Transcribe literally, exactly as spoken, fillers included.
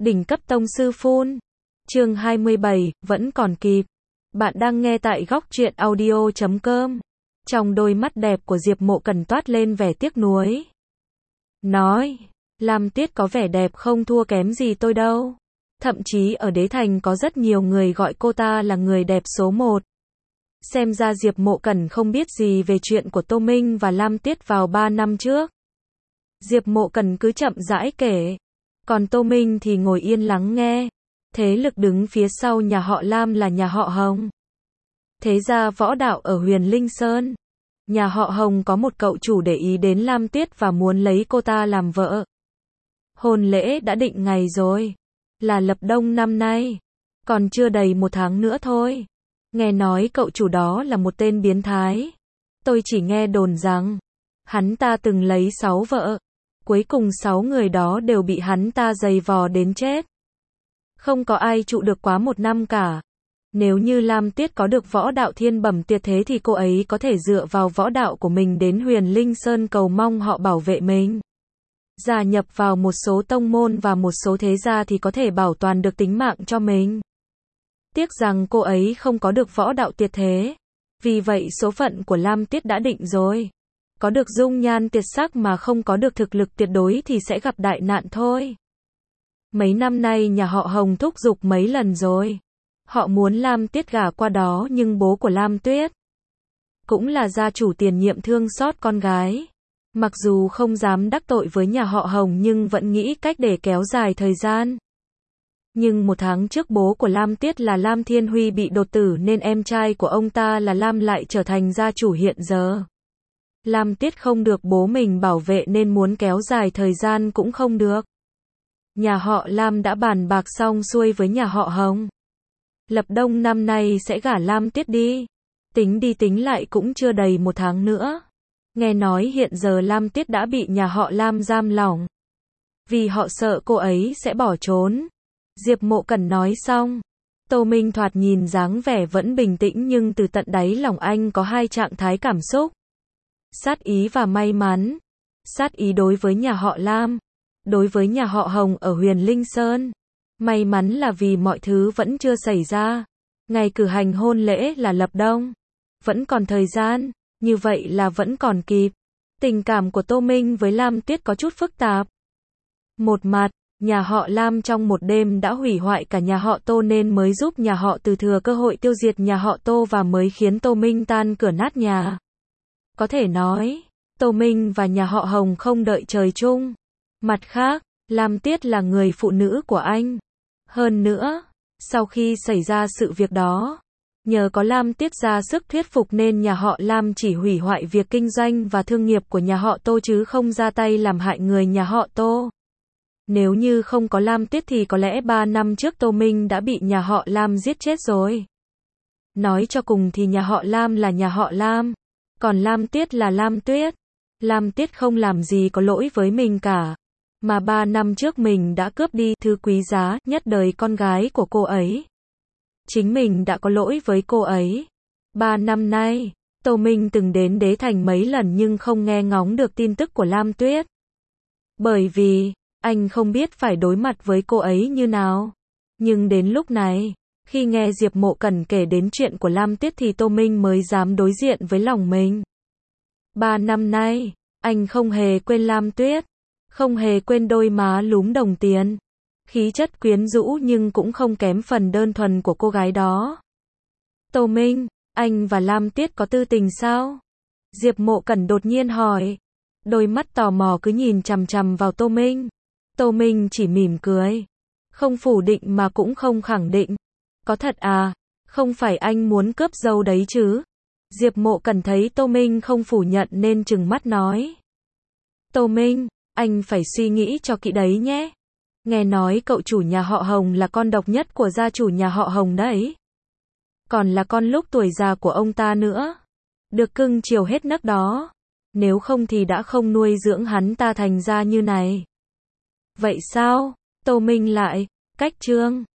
Đỉnh cấp tông sư phun. Chương hai mươi bảy, vẫn còn kịp. Bạn đang nghe tại góc truyện audio chấm com. Trong đôi mắt đẹp của Diệp Mộ Cần toát lên vẻ tiếc nuối. Nói, Lam Tuyết có vẻ đẹp không thua kém gì tôi đâu. Thậm chí ở Đế Thành có rất nhiều người gọi cô ta là người đẹp số một. Xem ra Diệp Mộ Cần không biết gì về chuyện của Tô Minh và Lam Tuyết vào ba năm trước. Diệp Mộ Cần cứ chậm rãi kể. Còn Tô Minh thì ngồi yên lắng nghe. Thế lực đứng phía sau nhà họ Lam là nhà họ Hồng. Thế ra võ đạo ở Huyền Linh Sơn. Nhà họ Hồng có một cậu chủ để ý đến Lam Tuyết và muốn lấy cô ta làm vợ. Hôn lễ đã định ngày rồi. Là lập đông năm nay. Còn chưa đầy một tháng nữa thôi. Nghe nói cậu chủ đó là một tên biến thái. Tôi chỉ nghe đồn rằng hắn ta từng lấy sáu vợ. Cuối cùng sáu người đó đều bị hắn ta giày vò đến chết. Không có ai trụ được quá một năm cả. Nếu như Lam Tuyết có được võ đạo thiên bẩm tuyệt thế thì cô ấy có thể dựa vào võ đạo của mình đến Huyền Linh Sơn cầu mong họ bảo vệ mình. Gia nhập vào một số tông môn và một số thế gia thì có thể bảo toàn được tính mạng cho mình. Tiếc rằng cô ấy không có được võ đạo tuyệt thế. Vì vậy số phận của Lam Tuyết đã định rồi. Có được dung nhan tuyệt sắc mà không có được thực lực tuyệt đối thì sẽ gặp đại nạn thôi. Mấy năm nay nhà họ Hồng thúc giục mấy lần rồi. Họ muốn Lam Tuyết gả qua đó nhưng bố của Lam Tuyết cũng là gia chủ tiền nhiệm thương xót con gái. Mặc dù không dám đắc tội với nhà họ Hồng nhưng vẫn nghĩ cách để kéo dài thời gian. Nhưng một tháng trước bố của Lam Tuyết là Lam Thiên Huy bị đột tử nên em trai của ông ta là Lam lại trở thành gia chủ hiện giờ. Lam Tuyết không được bố mình bảo vệ nên muốn kéo dài thời gian cũng không được. Nhà họ Lam đã bàn bạc xong xuôi với nhà họ Hồng. Lập đông năm nay sẽ gả Lam Tuyết đi. Tính đi tính lại cũng chưa đầy một tháng nữa. Nghe nói hiện giờ Lam Tuyết đã bị nhà họ Lam giam lỏng. Vì họ sợ cô ấy sẽ bỏ trốn. Diệp Mộ Cần nói xong. Tô Minh thoạt nhìn dáng vẻ vẫn bình tĩnh nhưng từ tận đáy lòng anh có hai trạng thái cảm xúc. Sát ý và may mắn. Sát ý đối với nhà họ Lam. Đối với nhà họ Hồng ở Huyền Linh Sơn. May mắn là vì mọi thứ vẫn chưa xảy ra. Ngày cử hành hôn lễ là lập đông. Vẫn còn thời gian. Như vậy là vẫn còn kịp. Tình cảm của Tô Minh với Lam Tuyết có chút phức tạp. Một mặt, nhà họ Lam trong một đêm đã hủy hoại cả nhà họ Tô nên mới giúp nhà họ Từ thừa cơ hội tiêu diệt nhà họ Tô và mới khiến Tô Minh tan cửa nát nhà. Có thể nói, Tô Minh và nhà họ Hồng không đợi trời chung. Mặt khác, Lam Tuyết là người phụ nữ của anh. Hơn nữa, sau khi xảy ra sự việc đó, nhờ có Lam Tuyết ra sức thuyết phục nên nhà họ Lam chỉ hủy hoại việc kinh doanh và thương nghiệp của nhà họ Tô chứ không ra tay làm hại người nhà họ Tô. Nếu như không có Lam Tuyết thì có lẽ ba năm trước Tô Minh đã bị nhà họ Lam giết chết rồi. Nói cho cùng thì nhà họ Lam là nhà họ Lam, còn Lam Tuyết là Lam Tuyết. Lam Tuyết không làm gì có lỗi với mình cả. Mà ba năm trước mình đã cướp đi thứ quý giá nhất đời con gái của cô ấy. Chính mình đã có lỗi với cô ấy. Ba năm nay, Tô Minh từng đến Đế Thành mấy lần nhưng không nghe ngóng được tin tức của Lam Tuyết. Bởi vì, anh không biết phải đối mặt với cô ấy như nào. Nhưng đến lúc này, khi nghe Diệp Mộ Cần kể đến chuyện của Lam Tuyết thì Tô Minh mới dám đối diện với lòng mình. Ba năm nay, anh không hề quên Lam Tuyết. Không hề quên đôi má lúm đồng tiền. Khí chất quyến rũ nhưng cũng không kém phần đơn thuần của cô gái đó. Tô Minh, anh và Lam Tuyết có tư tình sao? Diệp Mộ Cần đột nhiên hỏi. Đôi mắt tò mò cứ nhìn chằm chằm vào Tô Minh. Tô Minh chỉ mỉm cười. Không phủ định mà cũng không khẳng định. Có thật à? Không phải anh muốn cướp dâu đấy chứ? Diệp Mộ Cần thấy Tô Minh không phủ nhận nên trừng mắt nói. Tô Minh, anh phải suy nghĩ cho kỹ đấy nhé. Nghe nói cậu chủ nhà họ Hồng là con độc nhất của gia chủ nhà họ Hồng đấy. Còn là con lúc tuổi già của ông ta nữa. Được cưng chiều hết nấc đó. Nếu không thì đã không nuôi dưỡng hắn ta thành ra như này. Vậy sao? Tô Minh lại, cách chương.